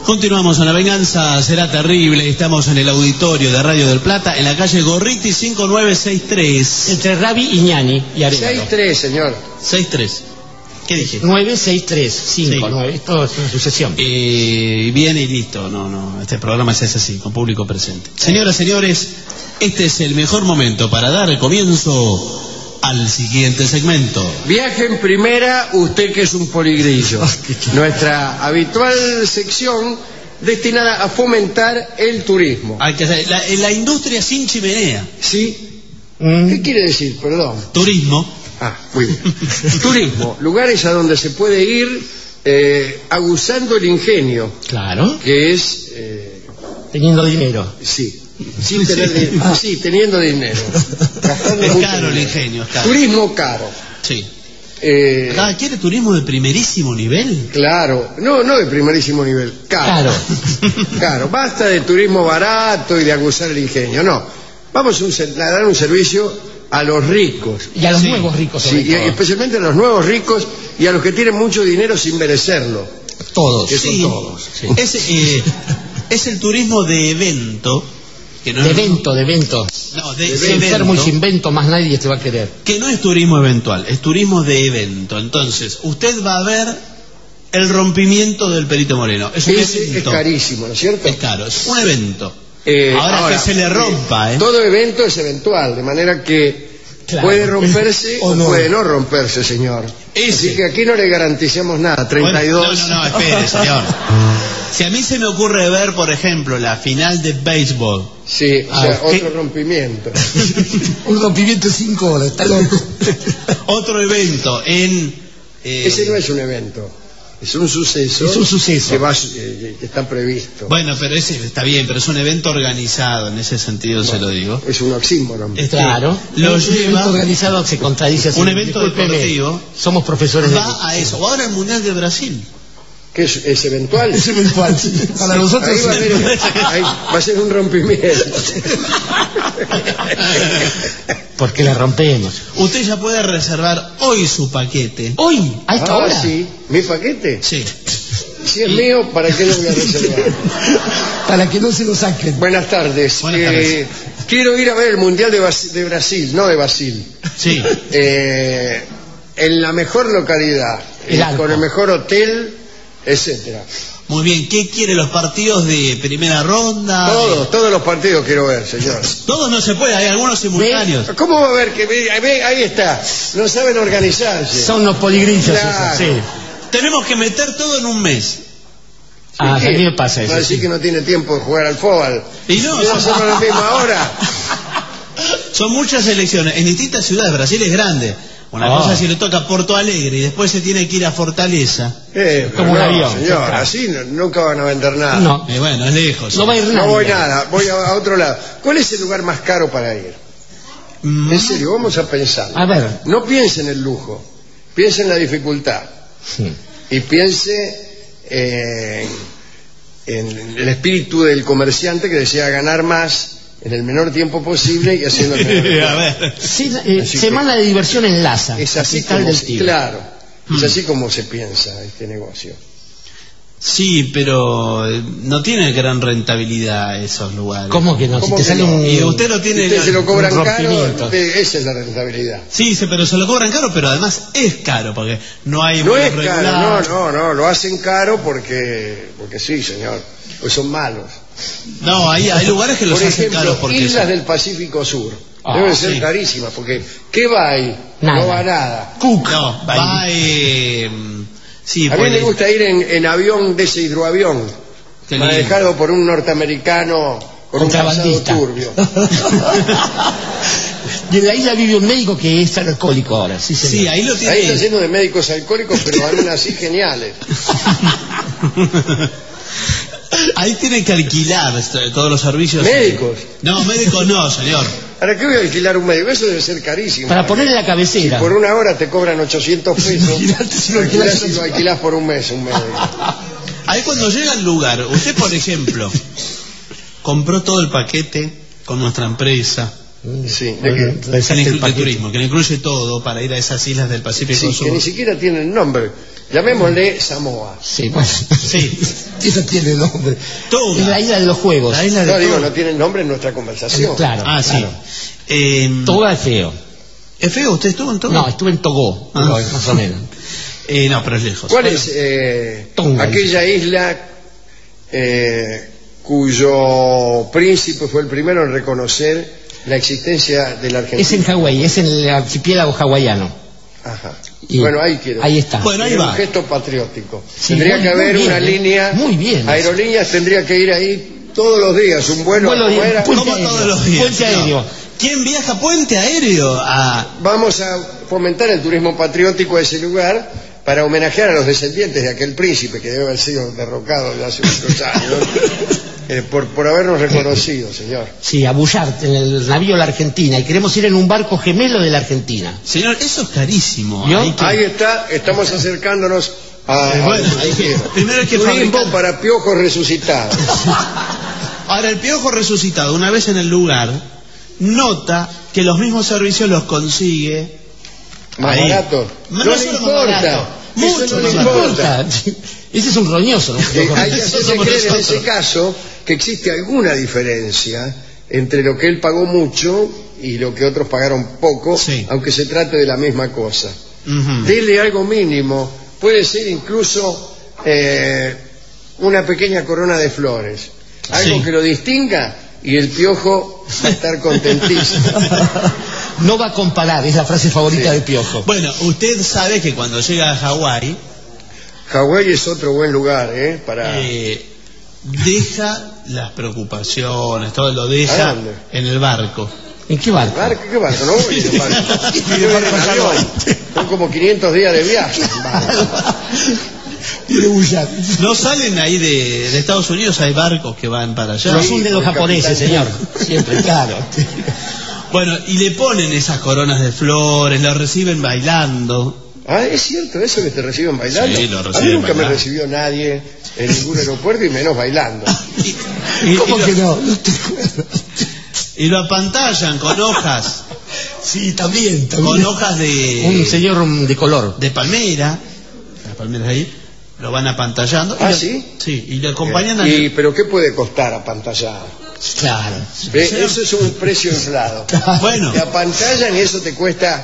Continuamos en La Venganza Será Terrible. Estamos en el auditorio de Radio del Plata, en la calle Gorriti 5963. Entre Rabi y Ñani y Arevalo. 63, señor. 63. ¿Qué dije? 963, 59, sí. Todo es una sucesión. Viene y listo. No, este programa se hace así, con público presente. Señoras, señores, este es el mejor momento para dar comienzo al siguiente segmento. Viaje en primera, usted que es un poligrillo. Nuestra habitual sección destinada a fomentar el turismo. Hay que hacer la industria sin chimenea. ¿Sí? ¿Qué quiere decir? Perdón. Turismo. Ah, muy bien. Turismo, lugares a donde se puede ir aguzando el ingenio. Claro. Que es... teniendo dinero. Sí. Sin tener dinero. Sí, teniendo dinero. Gastando es mucho caro dinero. el ingenio, es caro. Turismo caro. Sí. ¿Quiere turismo de primerísimo nivel? Claro, no de primerísimo nivel, caro. Caro, basta de turismo barato y de aguzar el ingenio, no. Vamos a dar un servicio a los ricos. Y a los nuevos ricos. Sí, y especialmente a los nuevos ricos y a los que tienen mucho dinero sin merecerlo. Todos. Que son todos. Sí. Es el turismo de evento. Que no de evento. No, de evento. Enfermo y sin vento, más nadie te va a querer. Que no es turismo eventual, es turismo de evento. Entonces, usted va a ver el rompimiento del Perito Moreno. Es un evento. Es carísimo, ¿no es cierto? Es caro, es un evento. Ahora que se le rompa, todo evento es eventual, de manera que puede romperse o puede no romperse, señor. Así que aquí no le garanticemos nada. 32. No, espere, señor. Si a mí se me ocurre ver, por ejemplo, la final de béisbol. Sí, otro rompimiento. Un rompimiento de 5 horas, está loco. Otro evento en... Ese no es un evento, es un suceso. Es un suceso. Que está previsto. Bueno, pero ese está bien, pero es un evento organizado, en ese sentido se lo digo. Es un oxímoron. Claro. Un evento organizado se contradice así. Un evento deportivo. Somos profesores va a eso. O ahora el Mundial de Brasil. ¿Qué es eventual? Es eventual, sí. Para nosotros ahí va a ser un rompimiento. Porque la rompemos. Usted ya puede reservar hoy su paquete. ¿Hoy? ¿A esta hora? Sí. ¿Mi paquete? Sí. Si es mío, ¿para qué lo voy a reservar? Para que no se lo saquen. Buenas tardes. Quiero ir a ver el Mundial de Brasil, no de Brasil. Sí. En la mejor localidad, con el mejor hotel, etcétera. Muy bien, ¿qué quiere? ¿Los partidos de primera ronda? Todos los partidos quiero ver, señor. Todos no se puede, hay algunos simultáneos. ¿Cómo va a ver que ahí está? No saben organizarse. Son los poligrillos, claro. Sí. Tenemos que meter todo en un mes. A mí me pasa eso. Va a decir que no tiene tiempo de jugar al fútbol. Y no, son a la misma hora. Son muchas elecciones. En distintas ciudades, Brasil es grande. Una cosa si le toca a Porto Alegre y después se tiene que ir a Fortaleza. Como un avión. Señor, así nunca van a vender nada. No. Bueno, es lejos. No va a ir nada. No voy nada, voy a otro lado. ¿Cuál es el lugar más caro para ir? En serio, vamos a pensar. A ver. No piense en el lujo, piense en la dificultad. Sí. Y piense en el espíritu del comerciante que desea ganar más en el menor tiempo posible y haciendo el menor a ver. Sí, semana de diversión en Laza. Es así como es así como se piensa este negocio. Sí, pero no tiene gran rentabilidad esos lugares. ¿Cómo que no? Si te sale un... Y usted lo tiene... Usted se lo cobran caro, esa es la rentabilidad. Sí, pero se lo cobran caro, pero además es caro, porque no hay... No es caro, no, lo hacen caro porque sí, señor, pues son malos. No, hay lugares que los hacen caros porque... Islas del Pacífico Sur, deben ser carísimas, porque ¿qué va ahí? Nada. No va nada. No, va... Sí, a mí me gusta ir en avión de ese hidroavión, manejado por un norteamericano con un pasado turbio. Y en la isla vive un médico que es alcohólico ahora. Sí, ahí lo tiene. Ahí está lleno de médicos alcohólicos, pero aún así geniales. Ahí tienen que alquilar todos los servicios. ¿Médicos? No, médicos no, señor. ¿Para qué voy a alquilar un médico? Eso debe ser carísimo. Para ponerle la cabecera. Si por una hora te cobran 800 pesos, si lo alquilás por un mes, un médico. Ahí cuando llega al lugar, usted por ejemplo, compró todo el paquete con nuestra empresa, Sí, de turismo, que le incluye todo para ir a esas islas del Pacífico sí, Sur. que ni siquiera tienen nombre. Llamémosle Samoa. Sí, pues, Sí. eso tiene nombre. Toga. Es la isla de los juegos. La isla de No, digo, Toga. no tienen nombre en nuestra conversación. Claro. Ah, sí. Claro. Toga es feo. ¿Es feo? ¿Usted estuvo en Toga? No, estuve en Togó, Ah. más o menos. No, pero es lejos. ¿Cuál Bueno, es Tonga. aquella isla cuyo príncipe fue el primero en reconocer la existencia de la Argentina? Es en Hawái, es en el archipiélago hawaiano. Ajá. Y Bueno, ahí quiero. Ahí está. Bueno, ahí Es un va. gesto patriótico. Sí, tendría muy- que haber muy bien, una línea. muy bien. Aerolíneas tendría que ir ahí todos los días. Un vuelo, Vuelo ¿cómo de- era? puente ¿Cómo aéreo. todos los días? Puente aéreo. ¿Quién viaja puente aéreo a...? Vamos a fomentar el turismo patriótico de ese lugar para homenajear a los descendientes de aquel príncipe que debe haber sido derrocado ya hace muchos años por habernos reconocido, señor. Sí, a Bullard, en el navío La Argentina. Y queremos ir en un barco gemelo de la Argentina. Señor, eso es carísimo. ¿Yo? Hay que- Ahí está, estamos acercándonos a Bueno, hay que- primero hay que turismo fabricar- para piojos resucitados. Ahora, el piojo resucitado, una vez en el lugar, nota que los mismos servicios los consigue... Más ahí. barato. No No le solo más importa. barato, Eso mucho no le más importa. Ese es un roñoso, ¿no? Hay que Eso hacerse somos creer en nosotros. ese caso que existe alguna diferencia entre lo que él pagó mucho y lo que otros pagaron poco, Sí. aunque se trate de la misma cosa. Ujú. Dele algo mínimo, puede ser incluso una pequeña corona de flores, algo Sí. que lo distinga y el piojo va a estar contentísimo. No va a comparar, es la frase favorita Sí. de Piojo. Bueno, usted sabe que cuando llega a Hawái, Hawái es otro buen lugar, para... deja las preocupaciones, todo lo ¿A deja dónde? en el barco. ¿En qué barco? ¿Qué barco? No voy en barco. Yo voy en avión. Son como 500 días de viaje. Tiene Bullard. No salen ahí de Estados Unidos, hay barcos que van para allá. Los hunden los el japoneses, capitán. señor. Siempre, claro. Bueno, y le ponen esas coronas de flores, lo reciben bailando. Ah, ¿es cierto eso que te reciben bailando? Sí, lo A mí reciben nunca me bailando. recibió nadie en ningún aeropuerto y menos bailando. ¿Cómo lo, que no? No te acuerdas. y lo apantallan con hojas, Sí, también. con hojas de... Un señor de color. de palmera, las palmeras ahí, lo van apantallando. ¿Ah, y sí? Sí, y le acompañan ¿Pero qué puede costar apantallar? Claro. Eso es un precio inflado. Bueno, Te apantallan y eso te cuesta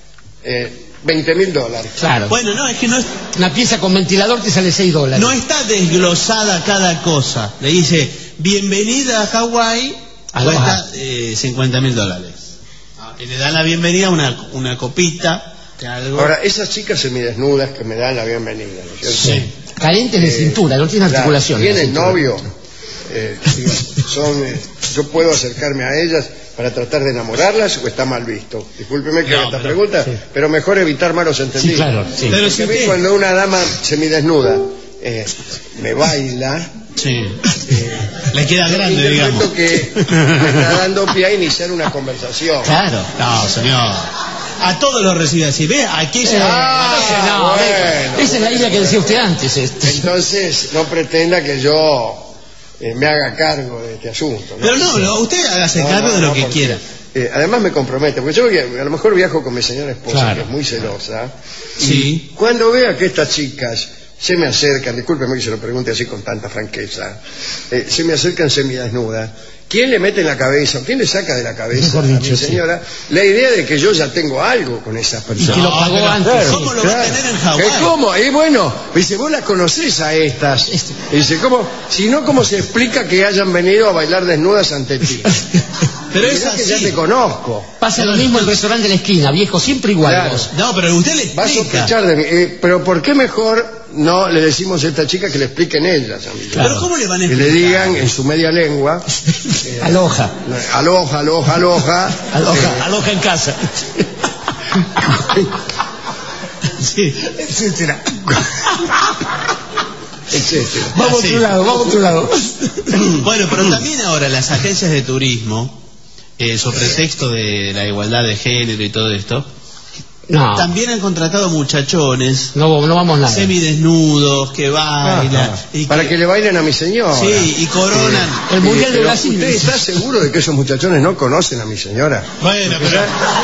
$20,000. Claro. bueno, no, es que no, Una pieza con ventilador te sale $6. no está desglosada cada cosa. Le dice, bienvenida a Hawái, Aloha. cuesta $50,000. Y le dan la bienvenida una copita de algo. Ahora, esas chicas semidesnudas que me dan la bienvenida, ¿no es cierto? Sí. Carentes de cintura, no tiene Claro, articulaciones. ¿tienen novio? Digo, ¿yo puedo acercarme a ellas para tratar de enamorarlas o está mal visto? Discúlpeme que No, haga esta pero- pregunta, sí. pero mejor evitar malos Sí, entendidos. claro. Sí. Pero Porque si a mí usted... cuando una dama semidesnuda me baila, Sí. Le queda grande, digamos. interpreto que me está dando pie a iniciar una conversación. Claro. No, señor. A todos los recibe así. Ve, aquí se... No, bueno, esa es la isla que decía usted antes. Entonces no pretenda que yo me haga cargo de este asunto, ¿no? Pero no, usted hágase No, cargo no, de lo no, que porque, quiera. además me compromete, porque yo a lo mejor viajo con mi señora esposa, Claro. que es muy celosa. Sí. Y cuando vea que estas chicas se me acercan, discúlpeme que se lo pregunte así con tanta franqueza, se me acercan semidesnudas, ¿quién le mete en la cabeza, o quién le saca de la cabeza Mejor a dicho, mi sí. señora la idea de que yo ya tengo algo con esas personas? que lo pagó pero antes. ¿cómo lo va a tener en Hawái? ¿Cómo? Y bueno, dice, vos las conocés a estas. Y dice, ¿cómo? Si no, ¿cómo se explica que hayan venido a bailar desnudas ante ti? Pero es Mirá que ya así. te conozco. Pasa lo mismo en el restaurante de la esquina, viejo, siempre igual. Claro. Vos. No, pero usted le Va a explica. sospechar de mí. Pero ¿por qué mejor no le decimos a esta chica que le expliquen ellas? A mí? Pero ¿cómo le van a Que explicar? le digan en su media lengua, Aloja. aloja, aloja, aloja. Aloja en casa. Sí. Etcétera. etcétera. Vamos a Así. otro lado, vamos a otro lado. Bueno, pero también ahora las agencias de turismo, sobre texto de la igualdad de género y todo esto, No. También han contratado muchachones No vamos nada. semidesnudos que bailan. Y Para que le bailen a mi señora. Sí, y coronan. El Mundial de Pero Brasil. ¿usted está seguro de que esos muchachones no conocen a mi señora? Bueno, pero...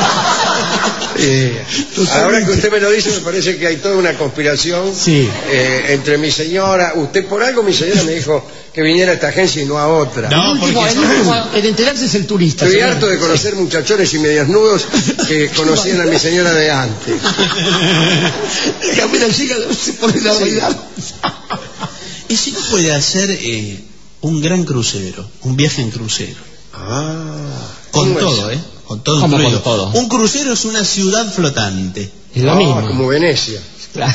Ahora que usted me lo dice, me parece que hay toda una conspiración Sí. entre mi señora. Usted, por algo, mi señora me dijo que viniera a esta agencia y no a otra. No, el último, porque el enterarse es el turista. Estoy señor. harto de conocer muchachones y mediasnudos que conocían a mi señora de antes. Que apenas llega, se pone a bailar. ¿Y si no puede hacer un gran crucero, un viaje en crucero? Con ¿cómo todo, es? Con todo ¿Cómo incluido. con todo? Un crucero es una ciudad flotante. Es lo mismo. Como Venecia. Claro.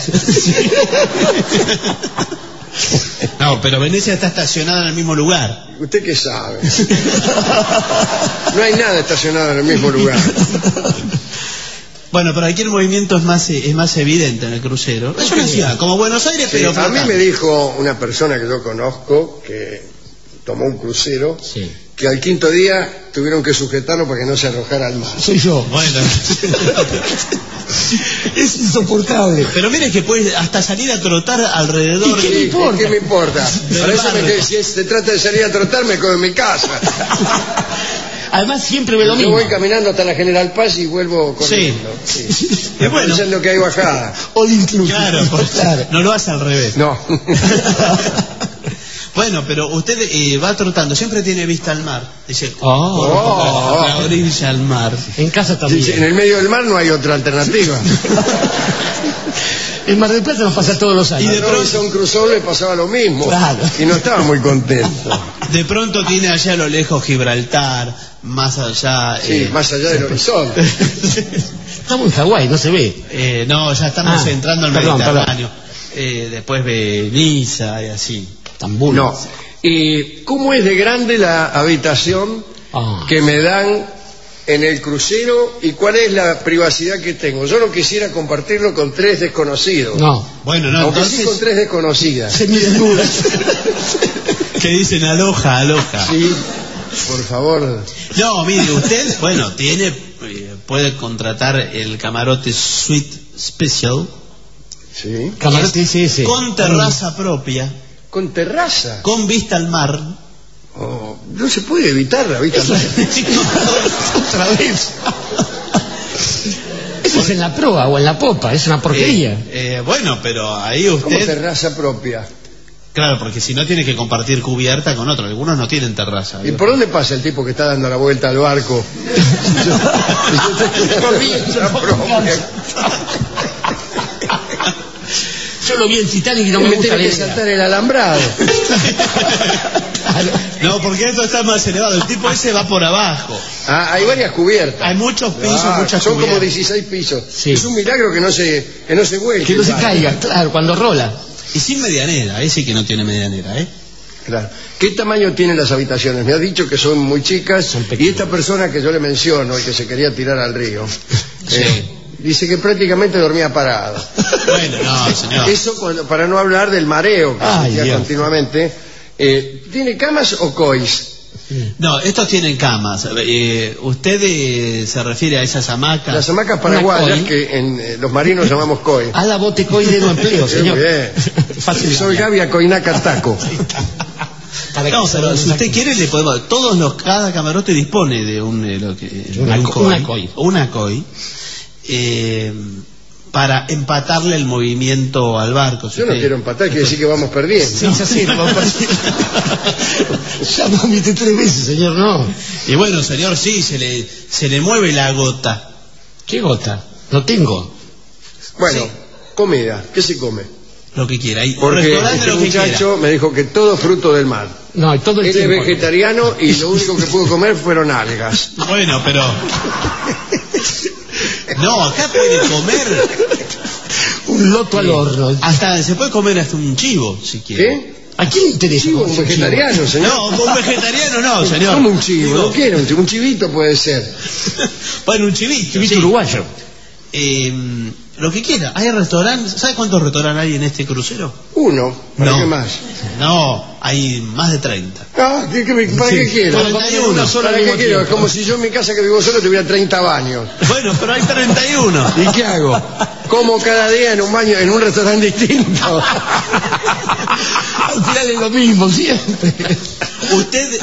No, pero Venecia está estacionada en el mismo lugar. ¿Usted qué sabe? No hay nada estacionado en el mismo lugar. Bueno, pero aquí el movimiento es más evidente en el crucero. Es una ciudad, como Buenos Aires, Sí, pero a mí flotante. me dijo una persona que yo conozco que tomó un crucero, Sí. que al quinto día tuvieron que sujetarlo para que no se arrojara al mar. Soy yo. Bueno, Es insoportable. pero mire que puede hasta salir a trotar alrededor. ¿Y qué de- le importa? ¿Qué me importa? Para eso barrio. si se trata de salir a trotar, me quedo en mi casa. Además siempre ve lo Yo mismo. voy caminando hasta la General Paz y vuelvo corriendo. Sí. Y bueno, Pensando que hay bajada. All inclusive. claro, Claro. no lo hace al revés. No. Bueno, pero usted va trotando, siempre tiene vista al mar. Dice, Oh. la orilla al mar. En casa En también. el medio del mar no hay otra alternativa. En Mar del Plata nos pasa todos los años. A Robinson Crusoe le pasaba lo mismo. Claro. Y no estaba muy contento. De pronto tiene allá a lo lejos Gibraltar, más allá... Sí, más allá del horizonte. Estamos en Hawái, no se ve. no, ya estamos entrando al perdón, Mediterráneo. Después ve Niza y así. Estambul. No. ¿Y cómo es de grande la habitación Ah. que me dan en el crucero y cuál es la privacidad que tengo? Yo no quisiera compartirlo con tres desconocidos. No. Bueno, no, Aunque sí entonces... con tres desconocidas. Semidesnudas. ¿Qué dicen? Aloja, aloja. Sí, por favor. No, mire, usted, bueno, puede contratar el camarote Suite Special Sí. Camarote ese. con terraza propia, Con terraza. con vista al mar. Oh, no se puede evitar la vista. Otra vez. Eso es en la proa o en la popa, es una porquería. Bueno, pero ahí Como usted... terraza propia. Claro, porque si no tiene que compartir cubierta con otro. Algunos no tienen terraza. ¿Y por dónde pasa el tipo que está dando la vuelta al barco? Yo lo vi en Titanic y no Me me gusta tiene la que idea. saltar el alambrado. No, porque esto está más elevado. El tipo ese va por abajo. Ah, hay varias cubiertas. Hay muchos pisos, Ah, muchas son como cubiertas. 16 pisos. Sí. Es un milagro que no se vuelque. Que no se el barco. caiga, claro, cuando rola. Y sin medianera. Ahí sí que no tiene medianera, ¿eh? Claro. ¿Qué tamaño tienen las habitaciones? Me ha dicho que son muy chicas. Son pequeñas. Y esta persona que yo le menciono y que se quería tirar al río, Sí. dice que prácticamente dormía parado. Bueno, no, señor. Eso para no hablar del mareo que Ay, sentía Dios. continuamente. ¿Tiene camas o cois? No, estos tienen camas. ¿Usted se refiere a esas hamacas? Las hamacas paraguayas coi. que en los marinos llamamos coi. A la bote coi de no empleo, Qué señor. bien. Fácil. Soy Gavia Coinaca Taco. Para No, que se pero lo si usted saquen. quiere le podemos... Cada camarote dispone de Una coi. Una coi. Para empatarle el movimiento al barco. Si Yo no usted- quiero empatar, quiere decir que vamos perdiendo. Sí, ya sé, lo vamos a perder. Ya me omité 3 veces, señor, no. Y bueno, señor, sí, se le mueve la gota. ¿Qué gota? No tengo. Bueno, Sí. comida, ¿qué se come? Lo que quiera. Y Porque restaurante este lo que quiera. muchacho me dijo que todo fruto del mar. No, y todo el Él es tiempo. vegetariano y lo único que pudo comer fueron algas. Bueno, pero... No, acá puede comer... Un loto al horno. Hasta se puede comer hasta un chivo, si quiere. ¿Qué? ¿A quién le interesa? Chivo, un comerse un chivo? vegetariano, señor. No, un vegetariano no, señor. ¿Cómo un chivo? Digo, No quiero un chivito puede ser. Bueno, un chivito. Chivito sí. uruguayo. lo que quiera. Hay restaurantes. ¿Sabe cuántos restaurantes hay en este crucero? Uno. ¿Para qué más? No, hay más de 30. Ah, ¿para qué quiero? 41. ¿Para qué quiero? Es como si yo en mi casa que vivo solo tuviera 30 baños. Bueno, pero hay 31. ¿Y qué hago? Como cada día en un baño, en un restaurante distinto. Al final es lo mismo siempre. Usted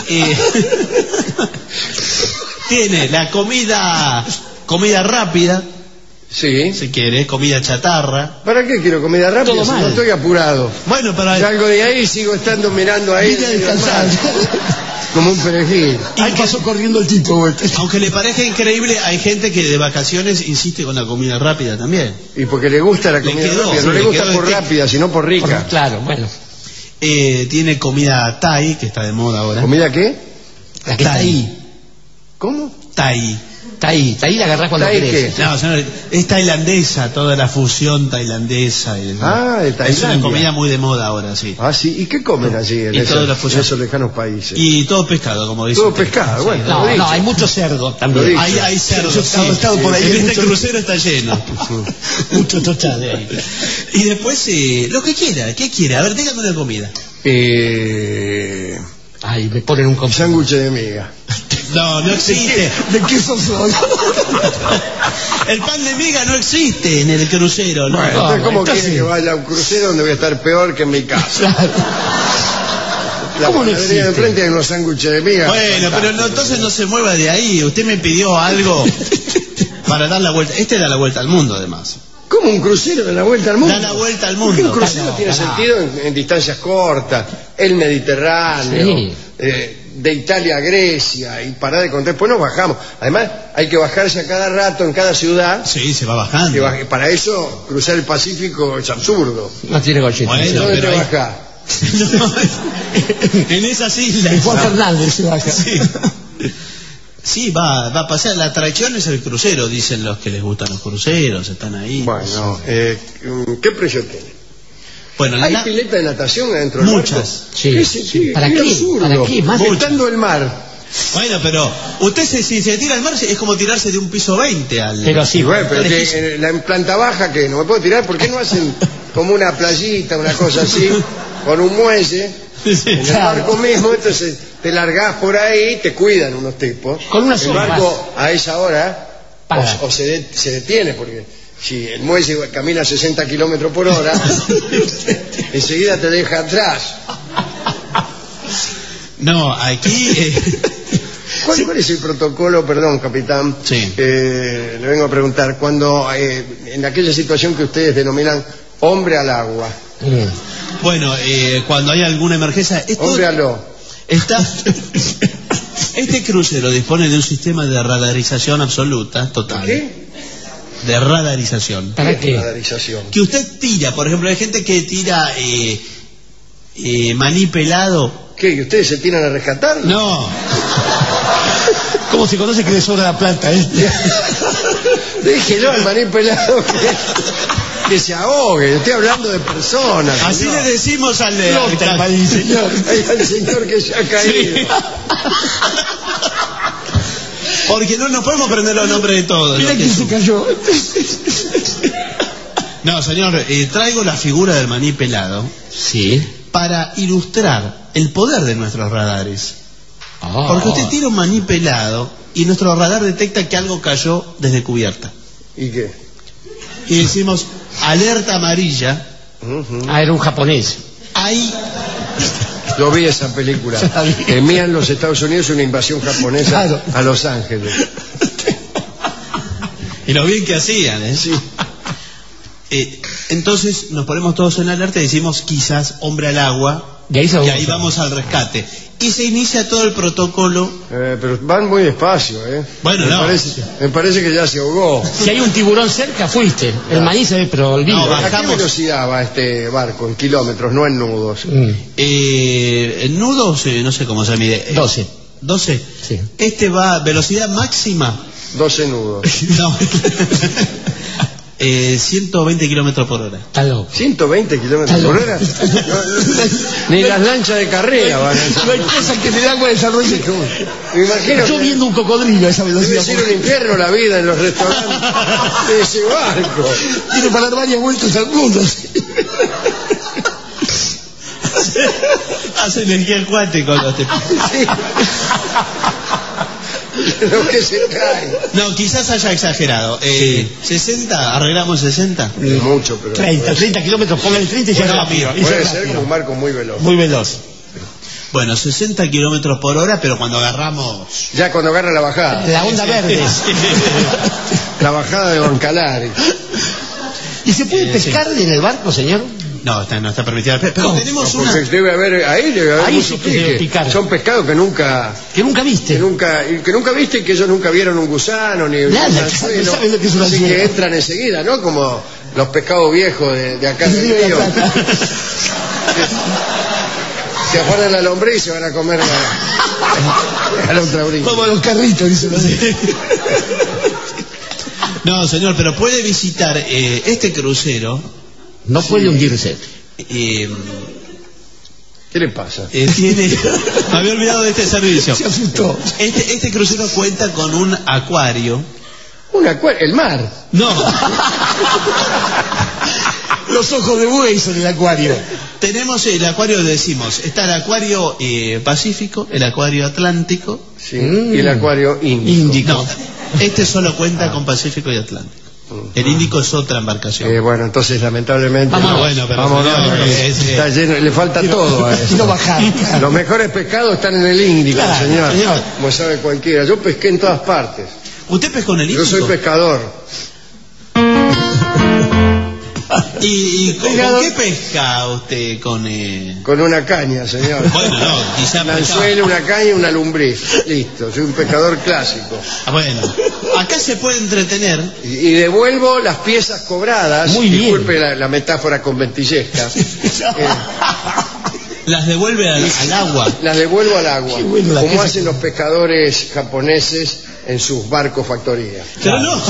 tiene la comida rápida, Sí. si quiere, comida chatarra. ¿Para qué quiero comida rápida Todo si mal. no estoy apurado? Bueno, pero Salgo de ahí y sigo estando mirando ahí. Vine a descansar. Como un perejil. Ahí pasó corriendo el tipo. aunque le parezca increíble, hay gente que de vacaciones insiste con la comida rápida también. Y porque le gusta la comida quedó, rápida. sí, No le le gusta quedó por este- rápida, sino por rica. Claro, bueno. Tiene comida Thai, que está de moda ahora. ¿Comida qué? La que está ahí. ¿Cómo? Thai. Está ahí la agarrás cuando ¿Thai querés. qué? No, señor, es tailandesa, toda la fusión tailandesa. De Es una Tailandia. comida muy de moda ahora, sí. Ah, sí. ¿Y qué comen allí en Y toda la esos, fusión. en esos lejanos países? Y todo pescado, como dice. Todo usted. pescado, bueno. No, lo he no, dicho. hay mucho cerdo Lo también. dicho. Hay cerdo, Yo sí, he estado por ahí, en hay este mucho- crucero está lleno. Mucho tochade ahí. Y después, lo que quiera, ¿qué quiere? A ver, dígame una comida. Ay, me ponen un completo. Sándwich de miga. No, no existe. ¿De qué sos solo? El pan de miga no existe en el crucero, ¿no? Bueno, entonces, ¿cómo entonces- quiere que vaya a un crucero donde voy a estar peor que en mi casa? La ¿Cómo no panadería de existe? enfrente hay unos sándwiches de miga. Bueno, pero no, entonces no se mueva de ahí. Usted me pidió algo para dar la vuelta. Este da la vuelta al mundo, además. ¿Cómo un crucero da la vuelta al mundo? Da la vuelta al Porque mundo. un crucero No, tiene no. sentido en distancias cortas, el Mediterráneo, Sí. de Italia a Grecia, y parar de contar. Después nos bajamos. Además, hay que bajarse a cada rato en cada ciudad. Sí, se va Y bajando. para eso, cruzar el Pacífico es absurdo. No tiene gochito. Bueno, ¿Dónde pero te ahí- bajás? No, en esas islas. Juan Fernández se baja. Sí. Sí, va a pasar. La atracción es el crucero, dicen los que les gustan los cruceros, están ahí. Bueno, ¿qué precio tiene? Bueno, ¿Hay la- pileta de natación adentro del Muchas. barco? Sí. Sí, ¿Para qué qué? absurdo. ¿Para qué? Más Estando el mar. Bueno, pero usted si se tira al mar es como tirarse de un piso 20 al... Pero sí, Bueno, pero pero que en planta baja, que no me puedo tirar, ¿por qué no hacen como una playita, una cosa así, con un muelle, en el Claro. barco mismo? Entonces te largás por ahí, te cuidan unos tipos. Con una El soga barco a esa hora Para. o se detiene, porque si el muelle camina a 60 kilómetros por hora, enseguida te deja atrás. No, aquí... ¿Cuál es el protocolo, perdón, capitán? Sí. Le vengo a preguntar, cuando en aquella situación que ustedes denominan hombre al agua, Bueno, cuando hay alguna emergencia... esto hombre aló, está... Este crucero dispone de un sistema de radarización absoluta, total. ¿qué? De radarización. ¿Para qué? Radarización. Que usted tira, por ejemplo, hay gente que tira maní pelado. ¿Qué? ¿Y ustedes se tiran a rescatar? No, ¿Cómo se conoce que le sobra la plata? Déjelo al maní pelado que se ahogue. Estoy hablando de personas. así señor. le decimos al de... Flota el maní, señor. Ahí al señor que se ha caído. Sí. Porque no nos podemos aprender los nombres de todos. Mira lo que quién se es. cayó. No, señor, traigo la figura del maní pelado Sí. para ilustrar el poder de nuestros radares. Ah. Porque usted tira un maní pelado y nuestro radar detecta que algo cayó desde cubierta. ¿Y qué? Y decimos, alerta amarilla, Ujú. Ah, era un japonés. hay... Yo vi esa película. Temían los Estados Unidos una invasión japonesa Claro. a Los Ángeles. Y lo bien que hacían, ¿eh? Sí. Entonces nos ponemos todos en alerta y decimos, quizás hombre al agua, Y ahí, y ahí vamos al rescate. Y se inicia todo el protocolo. Pero van muy despacio, ¿eh? Bueno, no. Me parece que ya se ahogó. Si hay un tiburón cerca, fuiste. El maní se ve, pero olvido. No, ¿A qué bajamos. velocidad va este barco? En kilómetros, no en nudos. En nudos, no sé cómo se mide. 12. 12. Sí. Este va a velocidad máxima. 12 nudos. No. 120 kilómetros por hora. Está loco. 120 kilómetros por hora. Ni las lanchas de carrera van a No hay cosa que le da agua desarrollo. Me imagino Yo que viendo un cocodrilo a esa debe velocidad. ser un infierno la vida en los restaurantes de ese barco. Tiene para dar varias vueltas al mundo. Hace energía acuática los Sí. Lo que se cae. No, quizás haya exagerado. 60, arreglamos 60. Mucho, pero 30 kilómetros, póngale 30 y ya Bueno, rápido. puede ser como un barco muy veloz. Muy veloz. Bueno, 60 kilómetros por hora, pero cuando agarramos... Ya cuando agarra la bajada. La onda verde. La bajada de Bancalari. ¿Y se puede pescar en el barco, señor? No, no está permitida. Pero No, tenemos Porque una... debe haber Ahí mucho sí que debe pique. picar. Son pescados que nunca viste. que nunca viste y que ellos nunca vieron un gusano ni un Nada, anzuelo. no saben lo que es un Así anzuelo. que entran enseguida, ¿no? Como los pescados viejos de acá del Río de río. la Plata. Se afanan la lombriz y se van a comer a la otra orilla. Como los carritos, dice los No, señor, pero puede visitar este crucero. No puede hundirse. eh, ¿Qué le pasa? Tiene... Me había olvidado de este servicio. Se asustó. Este crucero cuenta con un acuario. El mar. No, Los ojos de buey son el acuario. tenemos el acuario, decimos, está el acuario Pacífico, el acuario Atlántico. Sí. Y el acuario Índico. No, este solo cuenta con Pacífico y Atlántico. El Índico es otra embarcación. Bueno, entonces lamentablemente Vamos, bueno, pero vámonos, señor, porque está lleno, le falta todo a eso. Y no bajar. Los mejores pescados están en el Índico, Claro, señor. señor. Como sabe cualquiera. Yo pesqué en todas partes. ¿Usted pescó en el Yo Índico? soy pescador. ¿Y con qué pesca usted? Con una caña, señor. Bueno, no, quizá Un anzuelo, una caña y una lumbriz. Listo, soy un pescador clásico. Bueno, acá se puede entretener. Y devuelvo las piezas cobradas. Muy bien. Disculpe la metáfora conventillesca. Las devuelve al agua. Las devuelvo al agua. Qué bueno, la como pieza hacen los pescadores japoneses en sus barcos factorías. Pero no.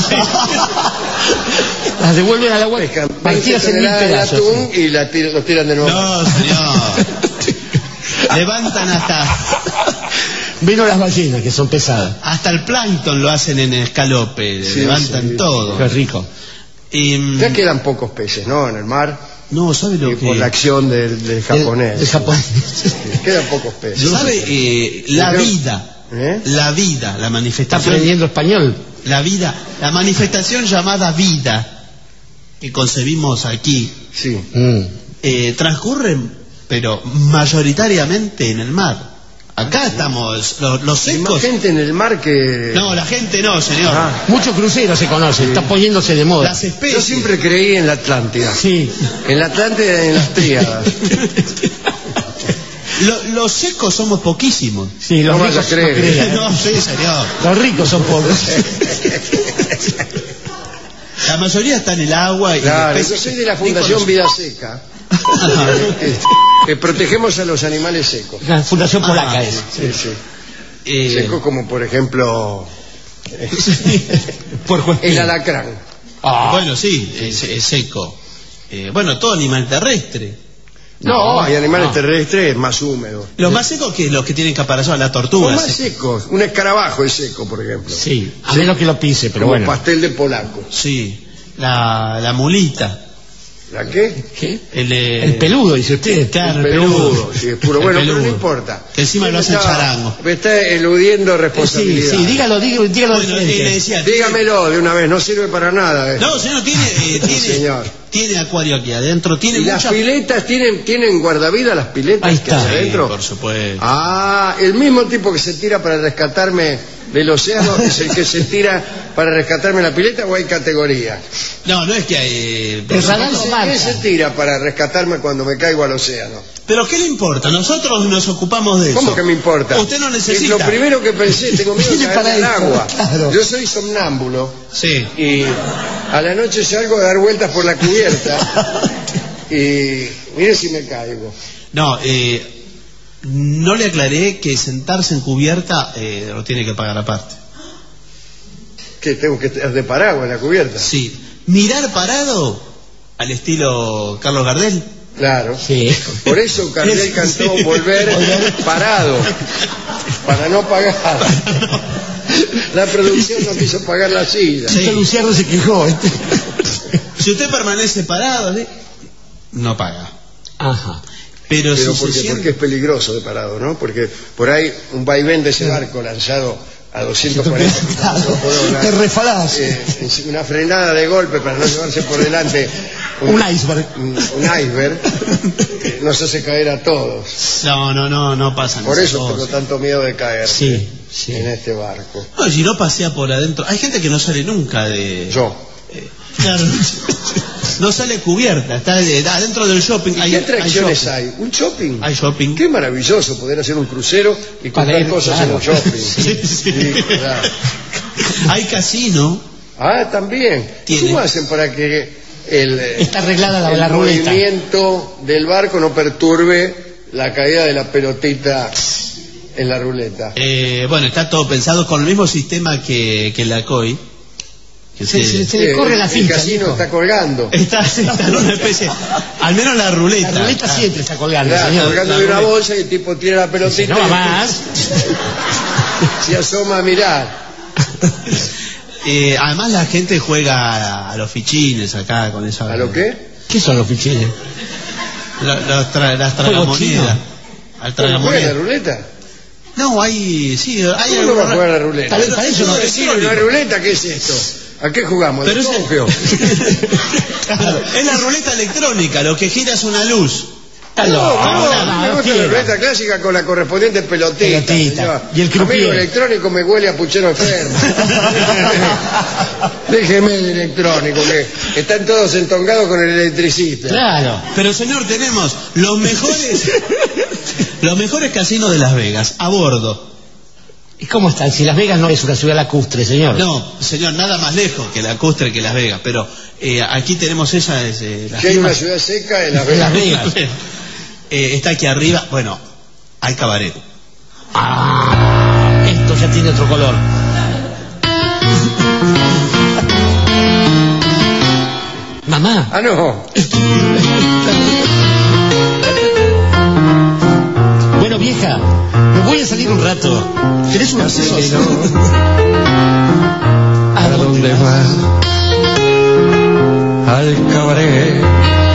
Las devuelven al agua Pescan 20 partidas en 1000 toneladas de pedazos. atún y los tiran de nuevo. No, señor. Levantan Vino las ballenas, que son pesadas. hasta el plancton lo hacen en escalope. Sí, levantan sí. todo. Qué rico. Ya quedan pocos peces, ¿no? En el mar. No, ¿sabe lo que? Por la acción del japonés. El japonés. Quedan pocos peces. ¿Sabe? La vida. La vida, la Está manifestación. aprendiendo español. La vida, la manifestación llamada vida que concebimos aquí, Sí. transcurre, pero mayoritariamente en el mar. Acá estamos, los Hay más secos. gente en el mar que... No, la gente no, señor. Muchos cruceros se conocen, está poniéndose de moda. Las Yo especies. siempre creí en la Atlántida. Sí. En la Atlántida y en las Tríadas. Los secos somos poquísimos. Sí, los No ricos vas a creer. no crean. No, sí, señor. Los ricos son pobres. La mayoría está en el agua y Claro, los yo peces- soy de la Fundación Nicolás. Vida Seca. Que protegemos a los animales secos. La Fundación Polaca es. Sí, sí. Eh, Secos como por ejemplo Por el alacrán. Bueno, sí, es seco. Bueno, todo animal terrestre. No, hay animales terrestres más húmedos. Los más secos que los que tienen caparazón, la O tortuga. más secos. Un escarabajo es seco, por ejemplo. Sí, a menos que lo pise, pero Como bueno. pastel de polaco. Sí, la mulita. ¿La qué? ¿Qué? El El peludo, dice usted. Claro, El peludo. Sí, es puro. El Bueno, pero peludo. no importa. Que encima lo hacen charango. Me está eludiendo Sí, responsabilidad. sí, dígalo de Bueno, frente. le decía, Dígamelo de una vez, no sirve para nada. no, señor, Señor. tiene acuario aquí adentro, tiene ¿Y las mucha... piletas tienen guardavidas las piletas Ahí que está. hay Sí, adentro? por supuesto. Ah, el mismo tipo que se tira para rescatarme del océano es el que se tira para rescatarme la pileta, o hay categorías. No, no es que hay... El radar lo marca. ¿Quién se tira para rescatarme cuando me caigo al océano? Pero ¿qué le importa? Nosotros nos ocupamos de eso. ¿Cómo que me importa? Usted no necesita. Es lo primero que pensé, tengo miedo de Tiene caer para al eso, agua. claro. Yo soy somnámbulo Sí. y a la noche salgo a dar vueltas por la cubierta y mire si me caigo. No, no le aclaré que sentarse en cubierta lo tiene que pagar aparte. ¿Qué, tengo que estar de paraguas en la cubierta? Sí. Mirar parado, al estilo Carlos Gardel. Claro. Sí. Por eso Gardel cantó Volver parado, para no pagar. La producción no quiso pagar la silla. Sí. Luciano se quejó. Si usted permanece parado, ¿sí?, no paga. Ajá. Pero Pero si se porque siente... es peligroso de parado, ¿no? Porque por ahí un vaivén de ese barco lanzado a 240 kilómetros por hora, Te refalás. una frenada de golpe para no llevarse por delante Un iceberg. un iceberg, nos hace caer a todos. No pasan Por esas eso tengo cosas. tanto miedo de caer Sí. en este barco. No, si no pasea por adentro. Hay gente que no sale nunca de... Yo. Claro. No sale cubierta, está adentro del shopping. ¿Qué atracciones hay? ¿Un shopping? Hay shopping. Qué maravilloso poder hacer un crucero y comprar ir, cosas claro. en un shopping. Sí. Claro. Hay casino. Ah, también. Tiene. ¿Cómo hacen para que el Está arreglada la el ruleta. movimiento del barco no perturbe la caída de la pelotita en la ruleta? Bueno, está todo pensado con el mismo sistema que la COI. Que Se le corre la El ficha. casino viejo. está colgando. está en una especie... Al menos la ruleta. La ruleta Claro. siempre está colgando, Claro, señor. colgando la de una ruleta. bolsa y el tipo tira la pelotita No va y más. se asoma a mirar. Además la gente juega a los fichines acá con esa... ¿A lo qué? ¿Qué son los fichines? Las chino. tragamonedas. Al ¿Juega la tragamonedas. ruleta? No, hay... Sí, hay ¿Cómo no va a alguna- jugar a la ruleta? Para eso no. ¿No hay ruleta? ¿Qué es esto? ¿A qué jugamos? Pero ¿De es, congeo? Claro, es la ruleta electrónica, lo que gira es una luz. Está No, loco. me gusta la fiera. ruleta clásica con la correspondiente pelotita. Pelotita. señor. Y el croupier. Amigo, electrónico me huele a puchero enfermo. Déjeme el electrónico, que están todos entongados con el electricista. Claro. Pero señor, tenemos los mejores casinos de Las Vegas, a bordo. ¿Y cómo están? Si Las Vegas no es una ciudad lacustre, señor. No, señor, nada más lejos que lacustre que Las Vegas, pero aquí tenemos esa... la Que hay una firma- ciudad seca en Las En Las Vegas. Vegas. Está aquí arriba, bueno, hay cabaret. Ah, esto ya tiene otro color. Mamá. Ah, no. Bueno, vieja, me voy a salir un rato. ¿Tenés unos pesos? ¿A dónde vas? Al cabaret.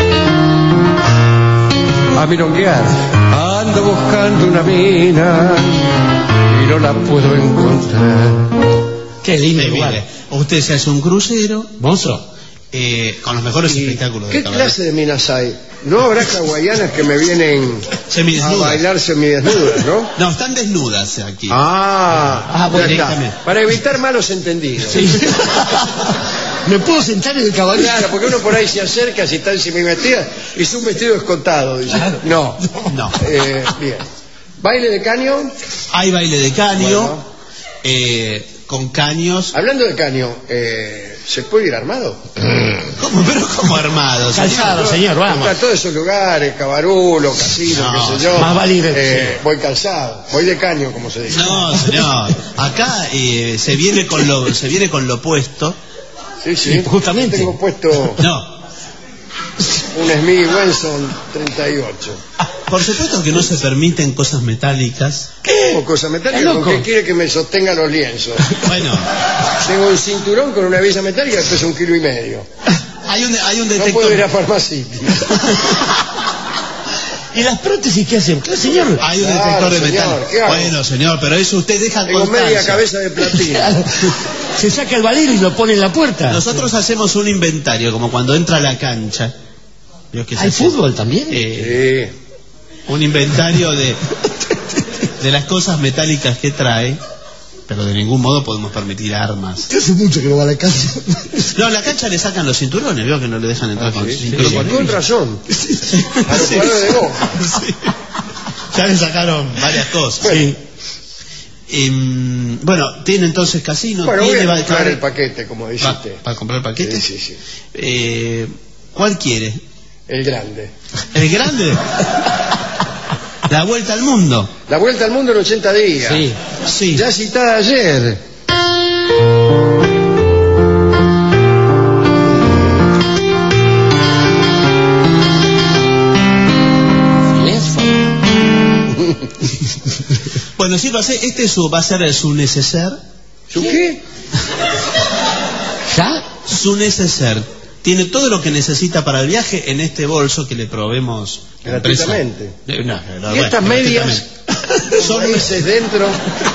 A milonguear. Ando buscando una mina y no la puedo encontrar. Qué lindo Mire, lugar. usted se hace un crucero Monstruo. con los mejores espectáculos ¿Qué de cabaret. clase de minas hay? No habrá hawaianas que me vienen a Semidesnudas. bailar semidesnudas, ¿no? No, están desnudas aquí. Ah, bueno, ya está. directamente. Para evitar malos entendidos. Sí. ¿Me puedo sentar en el caballo? Claro, porque uno por ahí se acerca si están semivestidas y es un vestido escotado. Dice. No. No. Bien. ¿Baile de caño? Hay baile de caño, Bueno. con caños. Hablando de caño, ¿se puede ir armado? ¿Cómo? Pero como armado, señor. Calzado, señor, vamos. A todos esos lugares, Cabarulo, Casino, No, qué sé yo. más vale ir, voy calzado, voy de caño, como se dice. No, señor. Acá se viene con lo opuesto. Sí, sí. Justamente. Tengo puesto No. un Smith Wesson 38. Por supuesto que no se permiten cosas metálicas. ¿Cómo cosa metálica? ¿Está ¿Con loco? qué quiere que me sostenga los lienzos? Bueno, Tengo un cinturón con una visa metálica que pesa 1,5 kilos. hay un No puedo ir a detector. Pharmacity. ¿Y las prótesis qué hacen? Claro, señor. Hay un Claro, detector de señor, metal. ¿qué hago? Bueno, señor, pero eso usted deja Tengo media constancia. cabeza de platino. Claro. Se saca el valero y lo pone en la puerta. Nosotros hacemos un inventario, como cuando entra a la cancha. ¿Vio que se ¿Hay hace? fútbol también? Sí. Un inventario de las cosas metálicas que trae, pero de ningún modo podemos permitir armas. Hace mucho que no va a la casa. No, a la cancha le sacan los cinturones, veo que no le dejan entrar con Sí, cinturón. pero con razón. A los jugadores de Boca. Sí. Ya le sacaron varias cosas. Sí. Bueno, tiene entonces casino. Bueno, voy tiene a comprar el paquete, como dice usted. ¿Para comprar el paquete? Sí, sí, sí. ¿Cuál quiere? El grande. ¿El grande? La vuelta al mundo. La vuelta al mundo en 80 días. Sí. Sí. Ya citada ayer. Bueno, sí lo hace. Va a ser su neceser. ¿Su qué? ¿Ya? Su neceser. Tiene todo lo que necesita para el viaje en este bolso que le proveemos gratuitamente. No, ¿Y estas medias? Son meses dentro.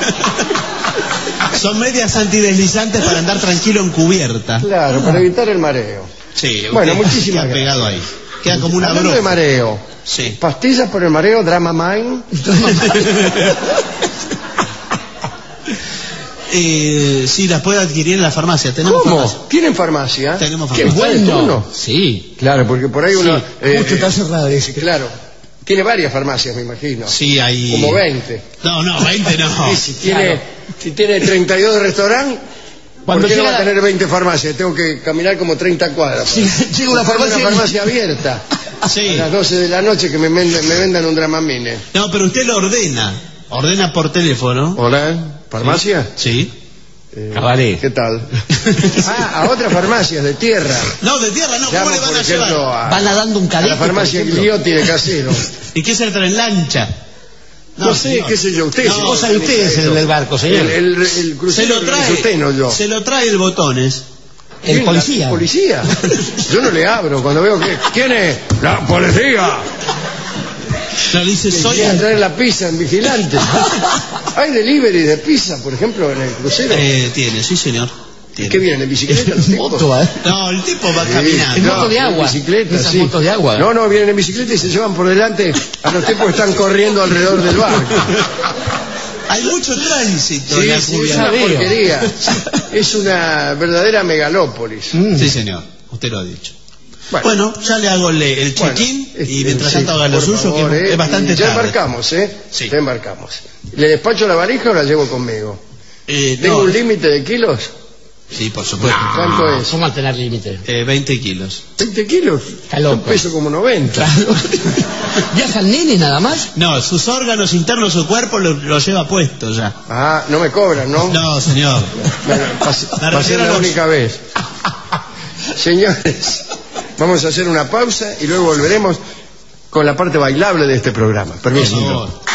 Son medias antideslizantes para andar tranquilo en cubierta. Claro, para evitar el mareo. Sí, bueno, muchísimas gracias. Pegado ahí. Queda como una Hablando broca. de mareo. Sí. Pastillas por el mareo, Dramamine. Sí, las puede adquirir en la farmacia. ¿Tenemos ¿Cómo? farmacia? ¿Tienen farmacia? Tenemos ¿Qué farmacia. bueno? ¿Turno? Sí. Claro, porque por ahí uno... Justo está cerrada ese. Claro. Tiene varias farmacias, me imagino. Sí, hay... Como 20. No, 20 no. Y si tiene 32 de restaurante, ¿por qué no va a tener 20 farmacias? Tengo que caminar como 30 cuadras. Sí, llega una farmacia abierta. Sí. A las 12 de la noche que me vendan un Dramamine. No, pero usted lo ordena. Ordena por teléfono. Hola, ¿farmacia? Sí. Cabaret. ¿Qué tal? A otras farmacias de tierra. No, de tierra no. ¿Cómo Llamo, le van por a ejemplo, llevar? Van nadando un a cadete. la farmacia Gliotti de Casero. ¿Y qué se le trae en lancha? No sé, señor. qué sé yo. Usted, No, Cosa de ustedes en el barco, señor. El Se crucero lo trae. usted, no yo. Se lo trae el Botones. El ¿Quién? policía. ¿La policía? Yo no le abro cuando veo que... ¿Quién es? ¡La policía! No, dice, soy... Quieren traer la pizza en vigilante. ¿Hay delivery de pizza, por ejemplo, en el crucero? Tiene, sí, señor. ¿Qué vienen? ¿En bicicleta los tipos? Moto, ¿eh? No, el tipo va Sí. caminando. En moto de agua. En bicicleta, Esas sí. motos de agua. No, vienen en bicicleta y se llevan por delante a los tipos que están corriendo alrededor del barco. Hay mucho tránsito Sí, en la es una cubierta. porquería. Es una verdadera megalópolis. Sí, señor. Usted lo ha dicho. Bueno, ya le hago el check-in y mientras tanto haga lo por suyo, favor, que es bastante ya tarde. embarcamos, ¿eh? Sí. Ya embarcamos. ¿Le despacho la valija o la llevo conmigo? ¿Tengo No. un límite de kilos? Sí, por supuesto. ¿Cuánto es? ¿Cómo al tener límite? 20 kilos. 20 kilos. Está loco. Yo peso como 90. Claro. ¿Viaja el nene nada más? No, sus órganos internos, su cuerpo lo lleva puesto ya. Ah, no me cobran, ¿no? No, señor. Bueno, va a ser refiero a la los- única vez. Señores, vamos a hacer una pausa y luego volveremos con la parte bailable de este programa. Permiso. Por favor.